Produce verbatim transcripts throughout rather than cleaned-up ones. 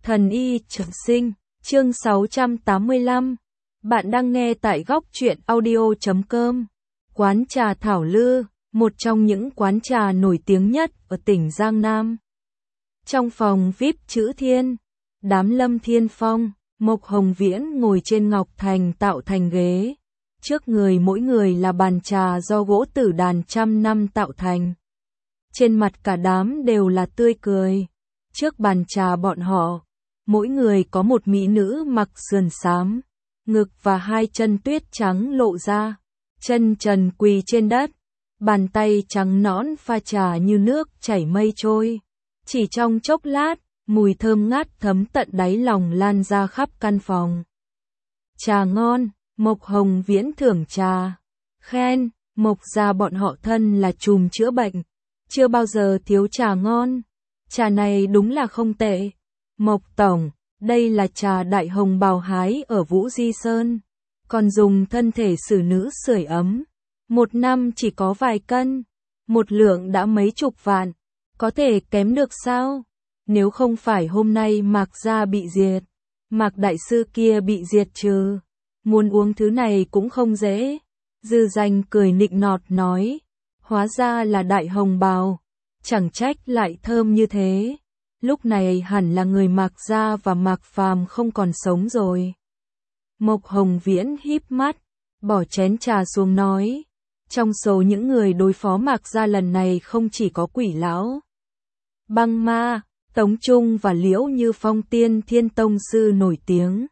Thần y trường sinh, chương sáu trăm tám mươi lăm. Bạn đang nghe tại góc truyện audio chấm com. Quán trà Thảo Lư, một trong những quán trà nổi tiếng nhất ở tỉnh Giang Nam. Trong phòng vi ai pi chữ thiên, đám Lâm Thiên Phong, Mộc Hồng Viễn ngồi trên ngọc thành tạo thành ghế. Trước người mỗi người là bàn trà do gỗ tử đàn trăm năm tạo thành. Trên mặt cả đám đều là tươi cười. Trước bàn trà bọn họ, mỗi người có một mỹ nữ mặc sườn xám, ngực và hai chân tuyết trắng lộ ra, chân trần quỳ trên đất, bàn tay trắng nõn pha trà như nước chảy mây trôi. Chỉ trong chốc lát, mùi thơm ngát thấm tận đáy lòng lan ra khắp căn phòng. Trà ngon, Mộc Hồng Viễn thưởng trà, khen, Mộc gia bọn họ thân là trùm chữa bệnh, chưa bao giờ thiếu trà ngon. Trà này đúng là không tệ. Mộc tổng, đây là trà đại hồng bào hái ở Vũ Di Sơn, còn dùng thân thể xử nữ sưởi ấm. Một năm chỉ có vài cân, một lượng đã mấy chục vạn, có thể kém được sao? Nếu không phải hôm nay Mạc gia bị diệt, Mạc đại sư kia bị diệt trừ, muốn uống thứ này cũng không dễ. Dư Danh cười nịnh nọt nói, hóa ra là đại hồng bào, chẳng trách lại thơm như thế. Lúc này hẳn là người Mạc gia và Mạc Phàm không còn sống rồi. Mộc Hồng Viễn híp mắt, bỏ chén trà xuống nói, trong số những người đối phó Mạc gia lần này không chỉ có Quỷ lão, Băng Ma, Tống Trung và Liễu Như Phong Tiên Thiên Tông sư nổi tiếng,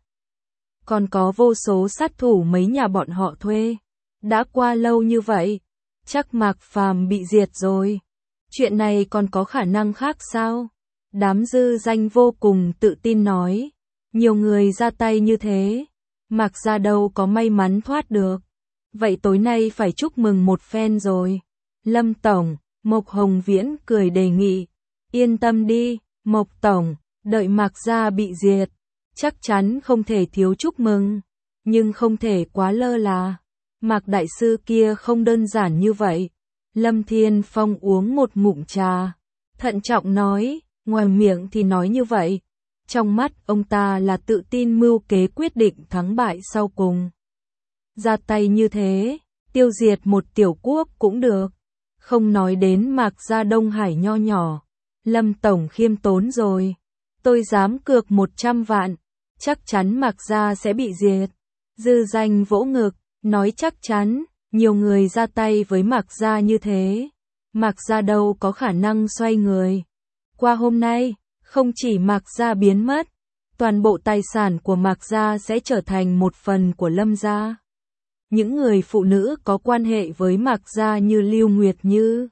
còn có vô số sát thủ mấy nhà bọn họ thuê. Đã qua lâu như vậy, chắc Mạc Phàm bị diệt rồi. Chuyện này còn có khả năng khác sao? Đám Dư Danh vô cùng tự tin nói, nhiều người ra tay như thế, Mạc gia đâu có may mắn thoát được. Vậy tối nay phải chúc mừng một phen rồi. Lâm tổng, Mộc Hồng Viễn cười đề nghị, yên tâm đi, Mộc tổng, đợi Mạc gia bị diệt, chắc chắn không thể thiếu chúc mừng, nhưng không thể quá lơ là. Mạc đại sư kia không đơn giản như vậy. Lâm Thiên Phong uống một ngụm trà, thận trọng nói, ngoài miệng thì nói như vậy, trong mắt ông ta là tự tin mưu kế quyết định thắng bại sau cùng. Ra tay như thế, tiêu diệt một tiểu quốc cũng được, không nói đến Mạc gia Đông Hải nho nhỏ. Lâm tổng khiêm tốn rồi, tôi dám cược một trăm vạn, chắc chắn Mạc gia sẽ bị diệt. Dư Danh vỗ ngực, nói chắc chắn. Nhiều người ra tay với Mạc gia như thế, Mạc gia đâu có khả năng xoay người. Qua hôm nay, không chỉ Mạc gia biến mất, toàn bộ tài sản của Mạc gia sẽ trở thành một phần của Lâm gia. Những người phụ nữ có quan hệ với Mạc gia như Lưu Nguyệt Như,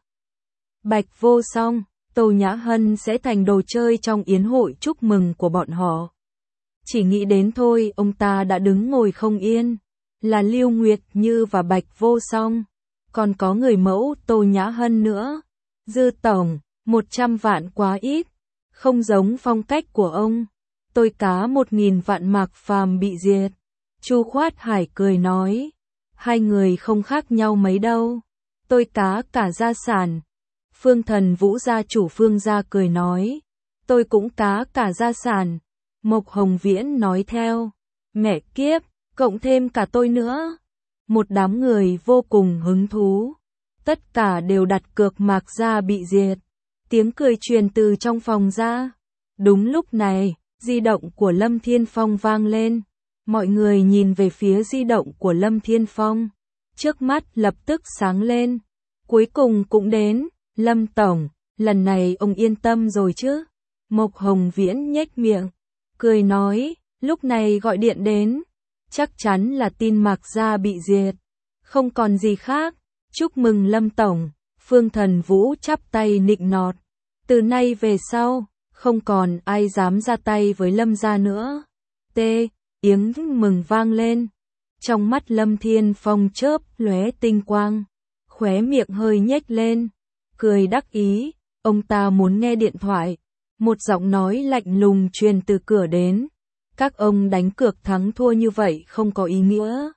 Bạch Vô Song, Tô Nhã Hân sẽ thành đồ chơi trong yến hội chúc mừng của bọn họ. Chỉ nghĩ đến thôi, ông ta đã đứng ngồi không yên. Là Lưu Nguyệt Như và Bạch Vô Song, còn có người mẫu Tô Nhã Hân nữa. Dư tổng, một trăm vạn quá ít, không giống phong cách của ông. Tôi cá một nghìn vạn Mạc Phàm bị diệt. Chu Khoát Hải cười nói, hai người không khác nhau mấy đâu. Tôi cá cả gia sản. Phương Thần Vũ gia chủ Phương gia cười nói, tôi cũng cá cả gia sản. Mộc Hồng Viễn nói theo, mẹ kiếp, cộng thêm cả tôi nữa. Một đám người vô cùng hứng thú. Tất cả đều đặt cược Mạc gia bị diệt. Tiếng cười truyền từ trong phòng ra. Đúng lúc này, di động của Lâm Thiên Phong vang lên. Mọi người nhìn về phía di động của Lâm Thiên Phong. Trước mắt lập tức sáng lên. Cuối cùng cũng đến. Lâm tổng, lần này ông yên tâm rồi chứ? Mộc Hồng Viễn nhếch miệng, cười nói, lúc này gọi điện đến, chắc chắn là tin Mạc gia bị diệt, không còn gì khác. Chúc mừng Lâm tổng. Phương Thần Vũ chắp tay nịnh nọt, từ nay về sau, không còn ai dám ra tay với Lâm gia nữa. T. Tiếng mừng vang lên. Trong mắt Lâm Thiên Phong chớp lóe tinh quang, khóe miệng hơi nhếch lên, cười đắc ý. Ông ta muốn nghe điện thoại. Một giọng nói lạnh lùng truyền từ cửa đến. Các ông đánh cược thắng thua như vậy không có ý nghĩa.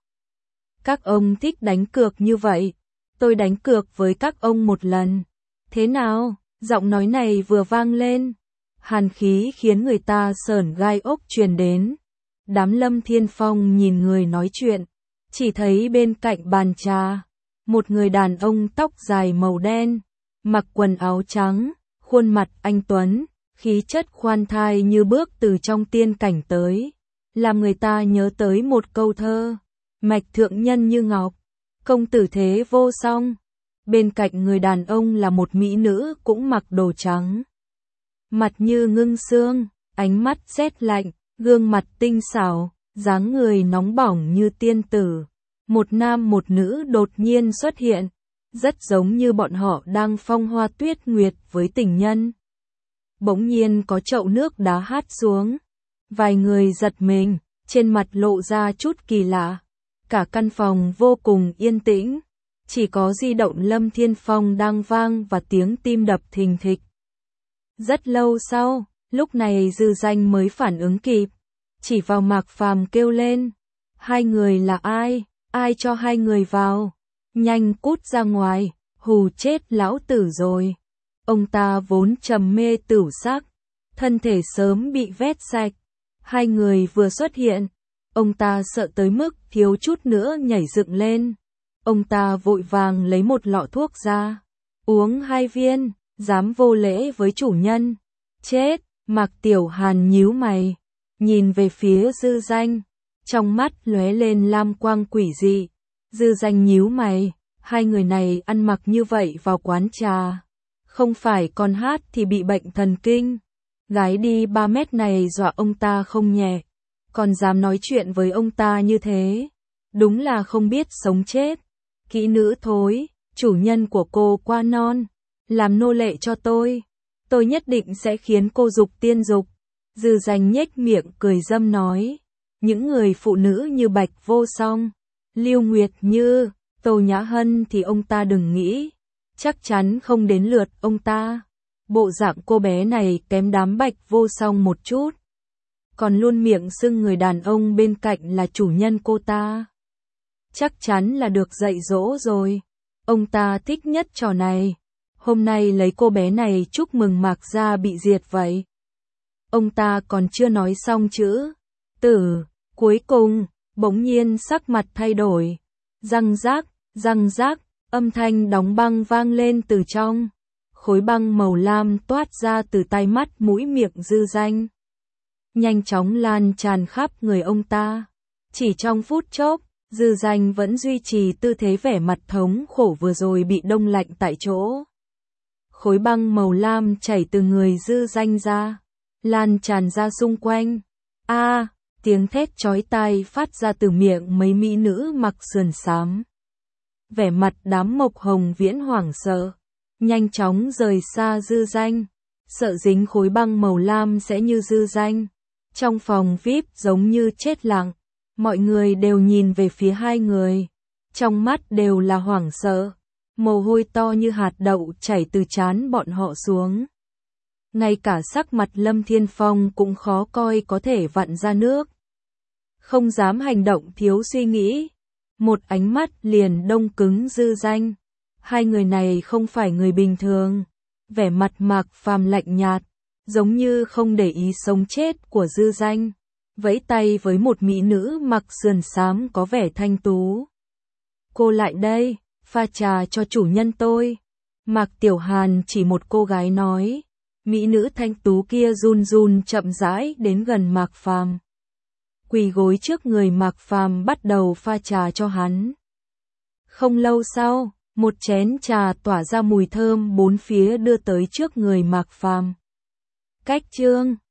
Các ông thích đánh cược như vậy, tôi đánh cược với các ông một lần. Thế nào? Giọng nói này vừa vang lên, hàn khí khiến người ta sởn gai ốc truyền đến. Đám Lâm Thiên Phong nhìn người nói chuyện, chỉ thấy bên cạnh bàn trà, một người đàn ông tóc dài màu đen, mặc quần áo trắng, khuôn mặt anh tuấn, khí chất khoan thai như bước từ trong tiên cảnh tới, làm người ta nhớ tới một câu thơ, mạch thượng nhân như ngọc, công tử thế vô song. Bên cạnh người đàn ông là một mỹ nữ cũng mặc đồ trắng, mặt như ngưng sương, ánh mắt rét lạnh, gương mặt tinh xảo, dáng người nóng bỏng như tiên tử. Một nam một nữ đột nhiên xuất hiện, rất giống như bọn họ đang phong hoa tuyết nguyệt với tình nhân. Bỗng nhiên có chậu nước đá hát xuống, vài người giật mình, trên mặt lộ ra chút kỳ lạ. Cả căn phòng vô cùng yên tĩnh, chỉ có di động Lâm Thiên Phong đang vang và tiếng tim đập thình thịch. Rất lâu sau, lúc này Dư Danh mới phản ứng kịp, chỉ vào Mạc Phàm kêu lên, hai người là ai, ai cho hai người vào, nhanh cút ra ngoài, hù chết lão tử rồi. Ông ta vốn trầm mê tửu sắc, thân thể sớm bị vét sạch, hai người vừa xuất hiện, ông ta sợ tới mức thiếu chút nữa nhảy dựng lên. Ông ta vội vàng lấy một lọ thuốc ra, uống hai viên, dám vô lễ với chủ nhân. Chết, Mạc Tiểu Hàn nhíu mày, nhìn về phía Dư Danh, trong mắt lóe lên lam quang quỷ dị. Dư Danh nhíu mày, hai người này ăn mặc như vậy vào quán trà, không phải còn hát thì bị bệnh thần kinh. Gái đi ba mét này dọa ông ta không nhẹ, còn dám nói chuyện với ông ta như thế, đúng là không biết sống chết. Kỹ nữ thối, chủ nhân của cô qua non, làm nô lệ cho tôi, tôi nhất định sẽ khiến cô dục tiên dục. Dư Danh nhếch miệng cười dâm nói, những người phụ nữ như Bạch Vô Song, Lưu Nguyệt Như, Tô Nhã Hân thì ông ta đừng nghĩ, chắc chắn không đến lượt ông ta. Bộ dạng cô bé này kém đám Bạch Vô Song một chút, còn luôn miệng xưng người đàn ông bên cạnh là chủ nhân cô ta. Chắc chắn là được dạy dỗ rồi. Ông ta thích nhất trò này. Hôm nay lấy cô bé này chúc mừng Mạc gia bị diệt vậy. Ông ta còn chưa nói xong chữ tử, cuối cùng, bỗng nhiên sắc mặt thay đổi. Răng rác, răng rác, âm thanh đóng băng vang lên từ trong. Khối băng màu lam toát ra từ tai mắt mũi miệng Dư Danh, nhanh chóng lan tràn khắp người ông ta. Chỉ trong phút chốc, Dư Danh vẫn duy trì tư thế vẻ mặt thống khổ vừa rồi bị đông lạnh tại chỗ. Khối băng màu lam chảy từ người Dư Danh ra, lan tràn ra xung quanh. A, à, tiếng thét chói tai phát ra từ miệng mấy mỹ nữ mặc sườn xám. Vẻ mặt đám Mộc Hồng Viễn hoảng sợ, nhanh chóng rời xa Dư Danh, sợ dính khối băng màu lam sẽ như Dư Danh. Trong phòng vi ai pi giống như chết lặng, mọi người đều nhìn về phía hai người, trong mắt đều là hoảng sợ, mồ hôi to như hạt đậu chảy từ trán bọn họ xuống. Ngay cả sắc mặt Lâm Thiên Phong cũng khó coi có thể vặn ra nước. Không dám hành động thiếu suy nghĩ, một ánh mắt liền đông cứng Dư Danh. Hai người này không phải người bình thường, vẻ mặt Mạc Phàm lạnh nhạt, giống như không để ý sống chết của Dư Danh, vẫy tay với một mỹ nữ mặc sườn xám có vẻ thanh tú. Cô lại đây, pha trà cho chủ nhân tôi. Mạc Tiểu Hàn chỉ một cô gái nói. Mỹ nữ thanh tú kia run run chậm rãi đến gần Mạc Phàm, quỳ gối trước người Mạc Phàm bắt đầu pha trà cho hắn. Không lâu sau, một chén trà tỏa ra mùi thơm bốn phía đưa tới trước người Mạc Phàm. Cách chương